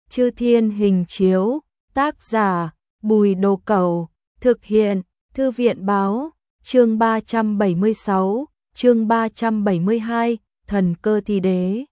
Chư Thiên Hình Chiếu, tác giả Bùi Đồ Cẩu, thực hiện Thư viện Báo, chương 376, chương 372, thần cơ thi đế.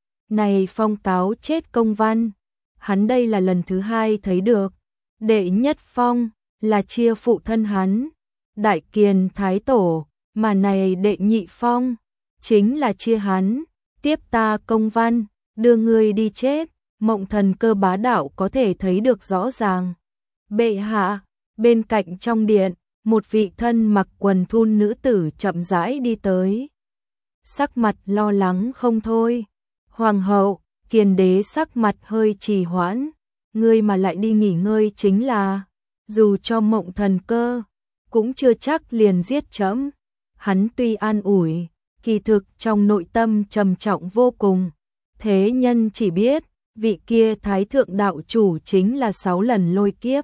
Này phong cáo chết công văn, hắn đây là lần thứ hai thấy được. Đệ nhất phong là chia phụ thân hắn, Đại Kiền Thái Tổ, mà này đệ nhị phong chính là chia hắn, tiếp ta công văn, đưa ngươi đi chết. Mộng thần cơ bá đạo có thể thấy được rõ ràng. Bệ hạ, bên cạnh trong điện, một vị thân mặc quần thun nữ tử chậm rãi đi tới. Sắc mặt lo lắng không thôi. Hoàng hậu, Kiền đế sắc mặt hơi trì hoãn. Ngươi mà lại đi nghỉ ngơi chính là, dù cho mộng thần cơ, cũng chưa chắc liền giết trẫm. Hắn tuy an ủi, kỳ thực trong nội tâm trầm trọng vô cùng. Thế nhân chỉ biết, vị kia thái thượng đạo chủ chính là 6 lần lôi kiếp.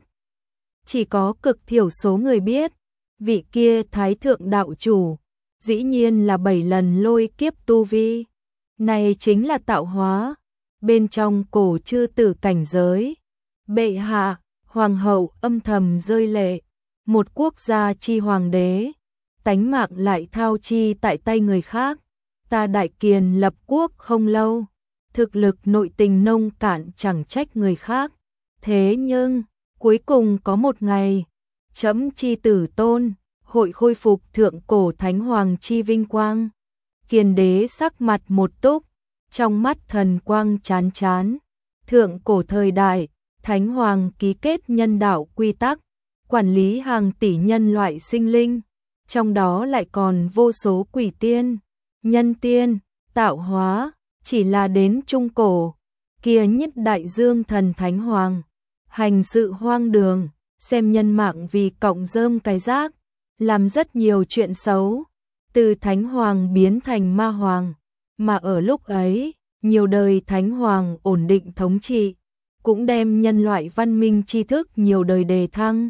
Chỉ có cực thiểu số người biết, vị kia thái thượng đạo chủ, dĩ nhiên là 7 lần lôi kiếp tu vi. Này chính là tạo hóa, bên trong cổ chư tử cảnh giới. Bệ hạ, hoàng hậu âm thầm rơi lệ, một quốc gia chi hoàng đế, tánh mạng lại thao chi tại tay người khác. Ta Đại Kiền lập quốc không lâu, thực lực nội tình nông cạn chẳng trách người khác. Thế nhưng, cuối cùng có một ngày, trẫm chi tử tôn, hội khôi phục thượng cổ thánh hoàng chi vinh quang. Kiền đế sắc mặt một túc, trong mắt thần quang chán chán. Thượng cổ thời đại, thánh hoàng ký kết nhân đạo quy tắc, quản lý hàng tỷ nhân loại sinh linh, trong đó lại còn vô số quỷ tiên, nhân tiên, tạo hóa. Chỉ là đến trung cổ, kia nhất đại dương thần thánh hoàng, hành sự hoang đường, xem nhân mạng vì cọng rơm cái rác, làm rất nhiều chuyện xấu, từ thánh hoàng biến thành ma hoàng, mà ở lúc ấy, nhiều đời thánh hoàng ổn định thống trị, cũng đem nhân loại văn minh tri thức nhiều đời đề thăng.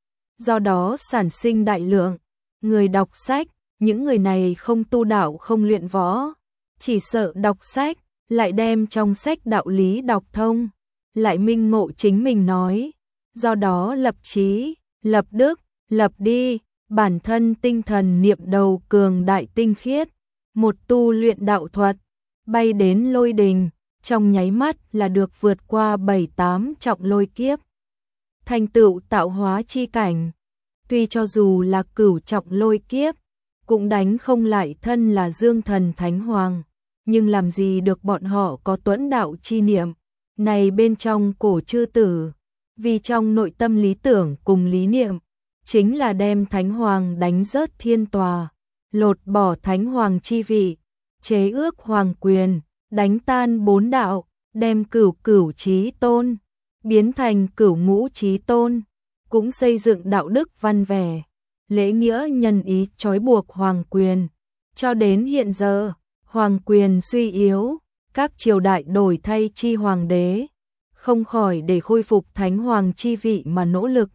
Do đó sản sinh đại lượng người đọc sách, những người này không tu đạo không luyện võ, chỉ sợ đọc sách, lại đem trong sách đạo lý đọc thông, lại minh ngộ chính mình nói, do đó lập chí, lập đức, lập đi, bản thân tinh thần niệm đầu cường đại tinh khiết, một tu luyện đạo thuật, bay đến lôi đình, trong nháy mắt là được vượt qua 7-8 trọng lôi kiếp. Thành tựu tạo hóa chi cảnh, tuy cho dù là cửu trọng lôi kiếp, cũng đánh không lại thân là dương thần thánh hoàng, nhưng làm gì được bọn họ có tuẫn đạo chi niệm. Này bên trong cổ chư tử, vì trong nội tâm lý tưởng cùng lý niệm, chính là đem thánh hoàng đánh rớt thiên tòa, lột bỏ thánh hoàng chi vị, chế ước hoàng quyền, đánh tan 4 đạo, đem cửu cửu chí tôn, biến thành cửu ngũ chí tôn, cũng xây dựng đạo đức văn vẻ, lễ nghĩa nhân ý trói buộc hoàng quyền. Cho đến hiện giờ, hoàng quyền suy yếu, các triều đại đổi thay chi hoàng đế, không khỏi để khôi phục thánh hoàng chi vị mà nỗ lực.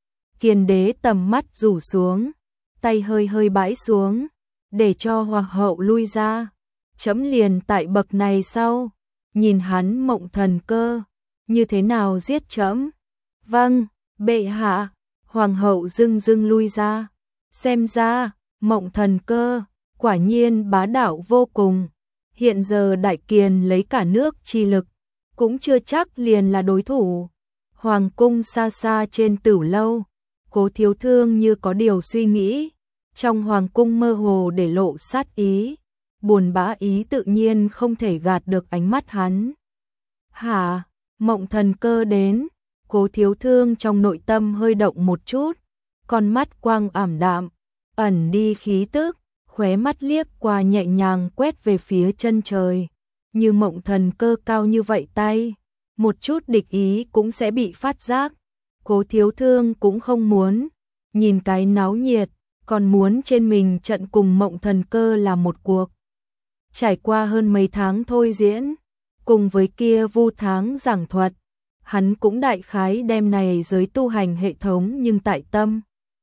Kiền đế tầm mắt rủ xuống, tay hơi hơi bãi xuống, để cho hoàng hậu lui ra. Chấm liền tại bậc này sau, nhìn hắn mộng thần cơ, như thế nào giết chấm. Vâng, bệ hạ. Hoàng hậu dưng dưng lui ra. Xem ra, mộng thần cơ, quả nhiên bá đạo vô cùng. Hiện giờ Đại Kiền lấy cả nước chi lực, cũng chưa chắc liền là đối thủ. Hoàng cung xa xa trên Tửu lâu, Cố Thiếu Thương như có điều suy nghĩ. Trong hoàng cung mơ hồ để lộ sát ý, buồn bã ý tự nhiên không thể gạt được ánh mắt hắn. Hả, mộng thần cơ đến. Cố Thiếu Thương trong nội tâm hơi động một chút, con mắt quang ảm đạm, ẩn đi khí tức, khóe mắt liếc qua nhẹ nhàng quét về phía chân trời. Như mộng thần cơ cao như vậy tay, một chút địch ý cũng sẽ bị phát giác. Cố Thiếu Thương cũng không muốn nhìn cái náo nhiệt, còn muốn trên mình trận cùng mộng thần cơ là một cuộc. Trải qua hơn mấy tháng thôi diễn, cùng với kia vu tháng giảng thuật, hắn cũng đại khái đem này giới tu hành hệ thống nhưng tại tâm.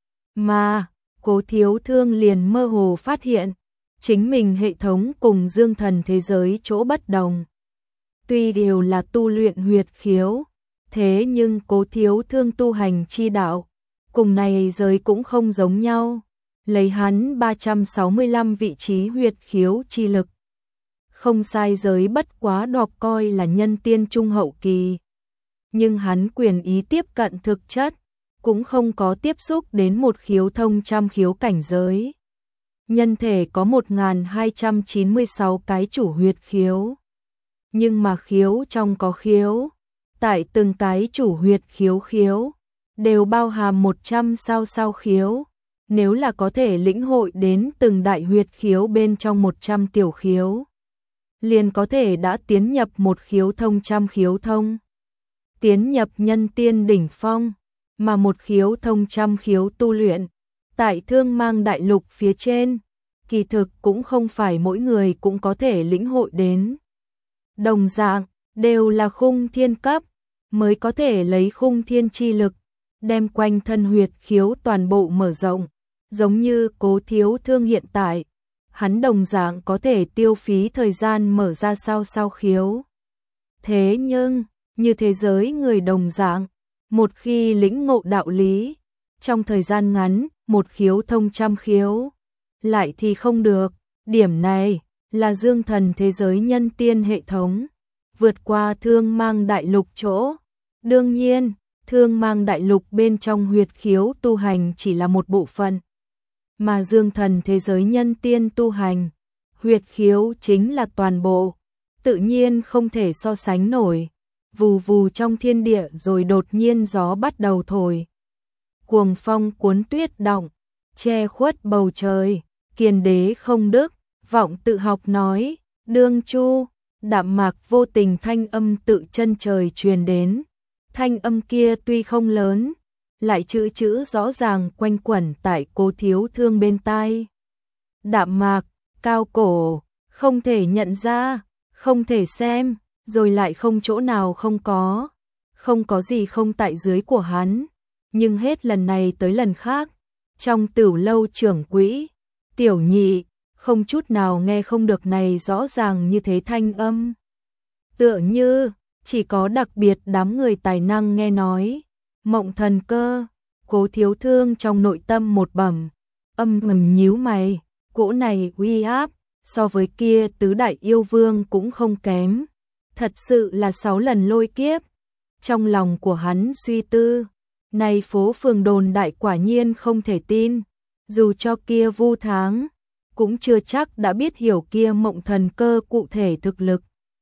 Mà, Cố Thiếu Thương liền mơ hồ phát hiện, chính mình hệ thống cùng dương thần thế giới chỗ bất đồng. tuy đều là tu luyện huyệt khiếu, thế nhưng Cố Thiếu Thương tu hành chi đạo, cùng này giới cũng không giống nhau, lấy hắn 365 vị trí huyệt khiếu chi lực. Không sai giới bất quá đọc coi là nhân tiên trung hậu kỳ. Nhưng hắn quyền ý tiếp cận thực chất, cũng không có tiếp xúc đến một khiếu thông trăm khiếu cảnh giới. Nhân thể có 1296 cái chủ huyệt khiếu. Nhưng mà khiếu trong có khiếu, tại từng cái chủ huyệt khiếu đều bao hàm 100 sao khiếu. Nếu là có thể lĩnh hội đến từng đại huyệt khiếu bên trong 100 tiểu khiếu, liền có thể đã tiến nhập một khiếu thông trăm khiếu thông. Tiến nhập nhân tiên đỉnh phong, mà một khiếu thông trăm khiếu tu luyện, tại Thương Mang Đại Lục phía trên, kỳ thực cũng không phải mỗi người cũng có thể lĩnh hội đến. Đồng dạng, đều là khung thiên cấp, mới có thể lấy khung thiên chi lực, đem quanh thân huyệt khiếu toàn bộ mở rộng, giống như Cố Thiếu Thương hiện tại, hắn đồng dạng có thể tiêu phí thời gian mở ra sao khiếu. Thế nhưng, như thế giới người đồng dạng, một khi lĩnh ngộ đạo lý, trong thời gian ngắn, một khiếu thông trăm khiếu, lại thì không được. Điểm này là dương thần thế giới nhân tiên hệ thống, vượt qua Thương Mang Đại Lục chỗ. Đương nhiên, Thương Mang Đại Lục bên trong huyệt khiếu tu hành chỉ là một bộ phận, mà dương thần thế giới nhân tiên tu hành, huyệt khiếu chính là toàn bộ, tự nhiên không thể so sánh nổi. Vù vù trong thiên địa rồi đột nhiên gió bắt đầu thổi. Cuồng phong cuốn tuyết động, che khuất bầu trời, Kiền Đế không đức, vọng tự học nói, đương chu, đạm mạc vô tình thanh âm tự chân trời truyền đến. Thanh âm kia tuy không lớn, lại chữ chữ rõ ràng quanh quẩn tại Cố Thiếu Thương bên tai. Đạm mạc, cao cổ, không thể nhận ra, không thể xem, rồi lại không chỗ nào không có gì không tại dưới của hắn. Nhưng hết lần này tới lần khác, trong Tửu Lâu trưởng quỹ, Tiểu Nhị, không chút nào nghe không được này rõ ràng như thế thanh âm. Tựa như, chỉ có đặc biệt đám người tài năng nghe nói. Mộng thần cơ, Cố Thiếu Thương trong nội tâm một bẩm, âm thầm nhíu mày, cỗ này uy áp, so với kia tứ đại yêu vương cũng không kém. Thật sự là 6 lần lôi kiếp. Trong lòng của hắn suy tư, này phố phường đồn đại quả nhiên không thể tin, dù cho kia Vu Tháng, cũng chưa chắc đã biết hiểu kia mộng thần cơ cụ thể thực lực.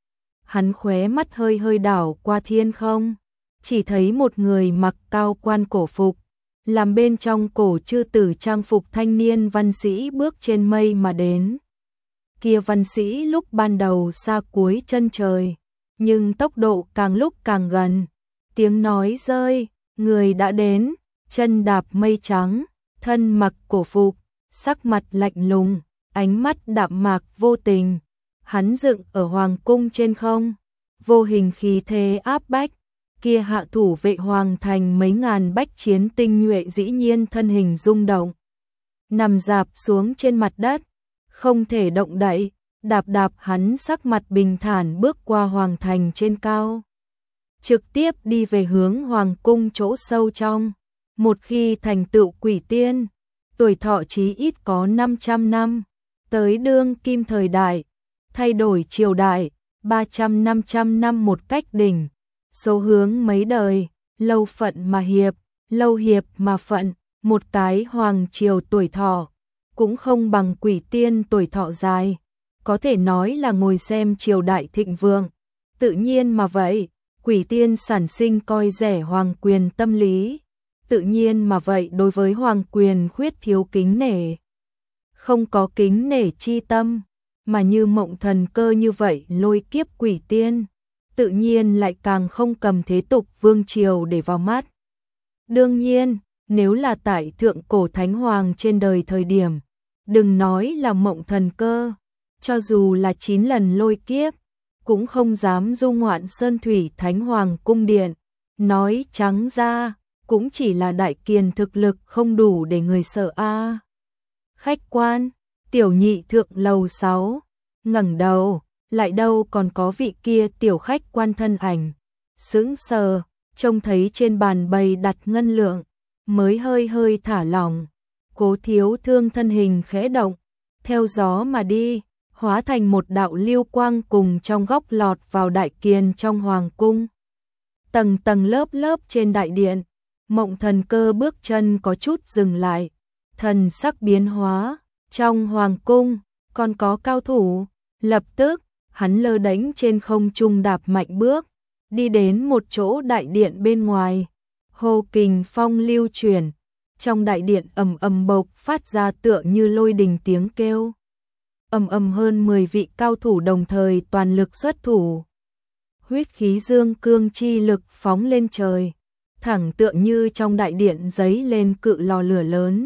Hắn khóe mắt hơi hơi đảo qua thiên không, chỉ thấy một người mặc cao quan cổ phục, làm bên trong cổ chư tử trang phục thanh niên văn sĩ bước trên mây mà đến. Kia văn sĩ lúc ban đầu xa cuối chân trời, nhưng tốc độ càng lúc càng gần. Tiếng nói rơi, người đã đến, chân đạp mây trắng, thân mặc cổ phục, sắc mặt lạnh lùng, ánh mắt đạm mạc vô tình. Hắn dựng ở hoàng cung trên không, vô hình khí thế áp bách. Kia hạ thủ vệ hoàng thành mấy ngàn bách chiến tinh nhuệ dĩ nhiên thân hình rung động, nằm rạp xuống trên mặt đất, không thể động đậy. Đạp hắn sắc mặt bình thản bước qua hoàng thành trên cao, trực tiếp đi về hướng hoàng cung chỗ sâu trong. Một khi thành tựu quỷ tiên, tuổi thọ chí ít có 500 năm, tới đương kim thời đại, thay đổi triều đại, 300-500 năm một cách đỉnh, số hướng mấy đời, lâu phận mà hiệp, lâu hiệp mà phận, một cái hoàng triều tuổi thọ, cũng không bằng quỷ tiên tuổi thọ dài. Có thể nói là ngồi xem triều đại thịnh vượng. Tự nhiên mà vậy, quỷ tiên sản sinh coi rẻ hoàng quyền tâm lý. Tự nhiên mà vậy đối với hoàng quyền khuyết thiếu kính nể. Không có kính nể chi tâm, mà như mộng thần cơ như vậy lôi kiếp quỷ tiên, tự nhiên lại càng không cầm thế tục vương triều để vào mắt. Đương nhiên, nếu là tại thượng cổ thánh hoàng trên đời thời điểm, đừng nói là mộng thần cơ, cho dù là 9 lần lôi kiếp, cũng không dám du ngoạn sơn thủy thánh hoàng cung điện. Nói trắng ra, cũng chỉ là đại kiền thực lực không đủ để người sợ a. Khách quan, Tiểu Nhị thượng lầu 6, ngẩng đầu, lại đâu còn có vị kia tiểu khách quan thân ảnh. Sững sờ, trông thấy trên bàn bày đặt ngân lượng, mới hơi hơi thả lỏng. Cố Thiếu Thương thân hình khẽ động, theo gió mà đi, hóa thành một đạo lưu quang cùng trong góc lọt vào đại kiền trong hoàng cung. Tầng tầng lớp lớp trên đại điện, Mộng Thần Cơ bước chân có chút dừng lại, thần sắc biến hóa, trong hoàng cung còn có cao thủ. Lập tức, hắn lơ đánh trên không trung đạp mạnh bước, đi đến một chỗ đại điện bên ngoài. Hồ kình phong lưu chuyển, trong đại điện ầm ầm bộc phát ra tựa như lôi đình tiếng kêu. Ầm ầm hơn 10 vị cao thủ đồng thời toàn lực xuất thủ. Huyết khí dương cương chi lực phóng lên trời, thẳng tựa như trong đại điện giấy lên cự lò lửa lớn.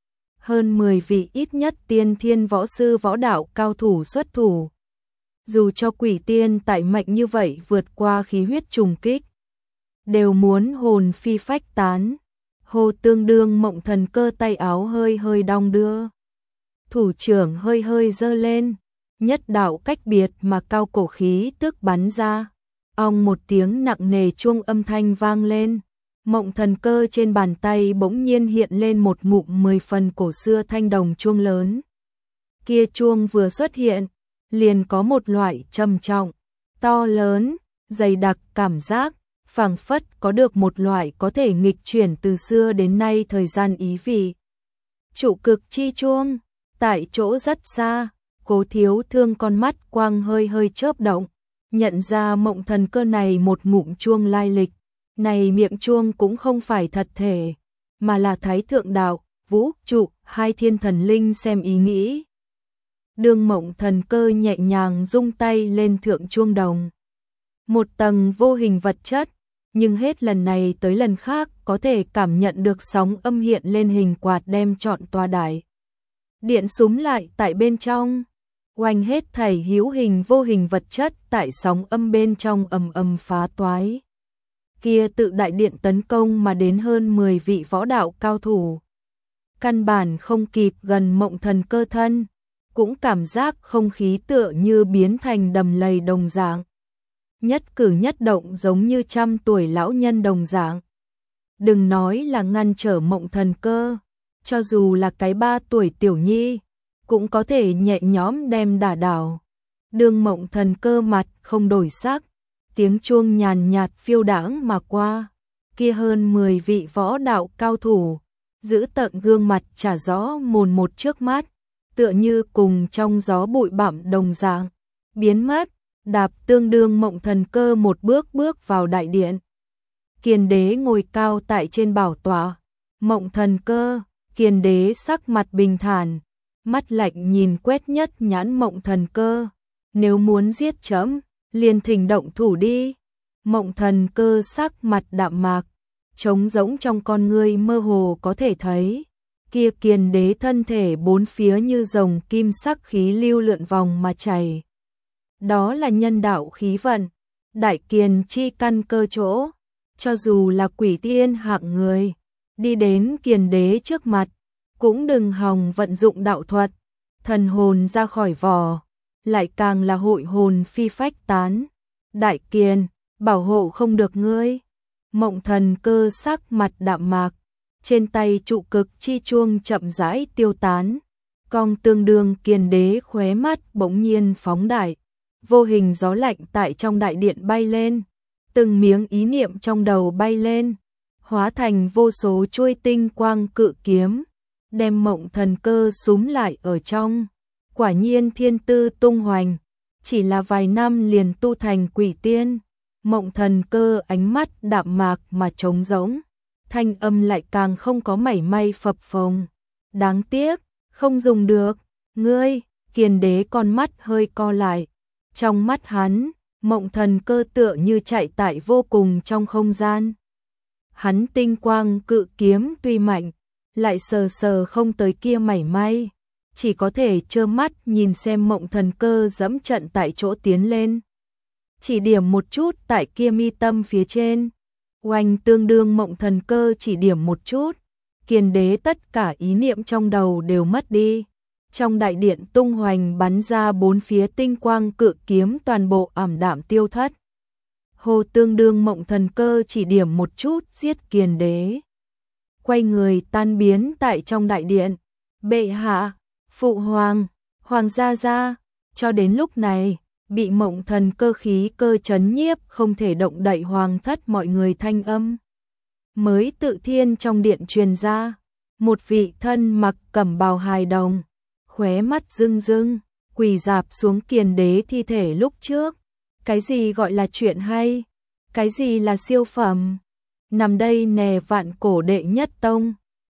Hơn 10 vị ít nhất tiên thiên võ sư võ đạo cao thủ xuất thủ. Dù cho quỷ tiên tại mạnh như vậy vượt qua khí huyết trùng kích, đều muốn hồn phi phách tán. Hồ Tương Đương Mộng Thần Cơ tay áo hơi hơi đong đưa, thủ trưởng hơi hơi giơ lên, nhất đạo cách biệt mà cao cổ khí tức bắn ra. Ong một tiếng nặng nề chuông âm thanh vang lên, Mộng Thần Cơ trên bàn tay bỗng nhiên hiện lên một ngụm 10 phần cổ xưa thanh đồng chuông lớn. Kia chuông vừa xuất hiện, liền có một loại trầm trọng, to lớn, dày đặc cảm giác, phảng phất có được một loại có thể nghịch chuyển từ xưa đến nay thời gian ý vị. Trụ cực chi chuông, tại chỗ rất xa, Cố Thiếu Thương con mắt quang hơi hơi chớp động, nhận ra Mộng Thần Cơ này một ngụm chuông lai lịch. Này miệng chuông cũng không phải thật thể, mà là Thái Thượng Đạo, Vũ Trụ, hai thiên thần linh xem ý nghĩ. Đường Mộng Thần Cơ nhẹ nhàng rung tay lên thượng chuông đồng. Một tầng vô hình vật chất, nhưng hết lần này tới lần khác có thể cảm nhận được sóng âm hiện lên hình quạt đem trọn tòa đại điện súm lại tại bên trong. Oanh hết thảy hữu hình vô hình vật chất tại sóng âm bên trong ầm ầm phá toái. Kia tự đại điện tấn công mà đến hơn 10 vị võ đạo cao thủ. Căn bản không kịp gần Mộng Thần Cơ thân, cũng cảm giác không khí tựa như biến thành đầm lầy đồng dạng. Nhất cử nhất động giống như 100 tuổi lão nhân đồng dạng. Đừng nói là ngăn trở Mộng Thần Cơ, cho dù là cái 3 tuổi tiểu nhi, cũng có thể nhẹ nhõm đem đả đảo. Đường Mộng Thần Cơ mặt không đổi sắc, tiếng chuông nhàn nhạt phiêu đãng mà qua. Kia hơn 10 vị võ đạo cao thủ, giữ tận gương mặt trả rõ mồn một trước mắt, tựa như cùng trong gió bụi bặm đồng dạng, biến mất. Đạp tương đương Mộng Thần Cơ một bước bước vào đại điện. Kiền Đế ngồi cao tại trên bảo tọa. Mộng Thần Cơ, Kiền Đế sắc mặt bình thản, mắt lạnh nhìn quét nhất nhãn Mộng Thần Cơ. Nếu muốn giết chấm, liền thỉnh động thủ đi. Mộng Thần Cơ sắc mặt đạm mạc, trống rỗng trong con ngươi mơ hồ có thể thấy. Kia Kiền Đế thân thể bốn phía như rồng kim sắc khí lưu lượn vòng mà chảy. Đó là nhân đạo khí vận, đại kiền chi căn cơ chỗ. Cho dù là quỷ tiên hạng người, đi đến Kiền Đế trước mặt, cũng đừng hòng vận dụng đạo thuật, thần hồn ra khỏi vỏ, lại càng là hội hồn phi phách tán. Đại kiền, bảo hộ không được ngươi. Mộng Thần Cơ sắc mặt đạm mạc, trên tay trụ cực chi chuông chậm rãi tiêu tán. Cong tương đương Kiền Đế khóe mắt bỗng nhiên phóng đại. Vô hình gió lạnh tại trong đại điện bay lên, từng miếng ý niệm trong đầu bay lên, hóa thành vô số chuôi tinh quang cự kiếm, đem Mộng Thần Cơ súm lại ở trong. Quả nhiên thiên tư tung hoành, chỉ là vài năm liền tu thành quỷ tiên. Mộng Thần Cơ ánh mắt đạm mạc mà trống rỗng, thanh âm lại càng không có mảy may phập phồng. Đáng tiếc, không dùng được, ngươi. Kiền Đế con mắt hơi co lại. Trong mắt hắn, Mộng Thần Cơ tựa như chạy tại vô cùng trong không gian. Hắn tinh quang cự kiếm tuy mạnh, lại sờ sờ không tới kia mảy may, chỉ có thể trơ mắt nhìn xem Mộng Thần Cơ dẫm trận tại chỗ tiến lên. Chỉ điểm một chút tại kia mi tâm phía trên, oanh tương đương Mộng Thần Cơ chỉ điểm một chút, Kiền Đế tất cả ý niệm trong đầu đều mất đi. Trong đại điện tung hoành bắn ra bốn phía tinh quang cự kiếm toàn bộ ảm đạm tiêu thất. Hồ Tương đương Mộng Thần Cơ chỉ điểm một chút giết Kiền Đế. Quay người tan biến tại trong đại điện. Bệ hạ, phụ hoàng, hoàng gia gia, cho đến lúc này, bị Mộng Thần Cơ khí cơ chấn nhiếp không thể động đậy hoàng thất mọi người thanh âm. Mới tự thiên trong điện truyền ra, một vị thân mặc cẩm bào hài đồng, khóe mắt rưng rưng, quỳ rạp xuống Kiền Đế thi thể lúc trước. Cái gì gọi là chuyện hay? Cái gì là siêu phẩm? Nằm đây nè vạn cổ đệ nhất tông.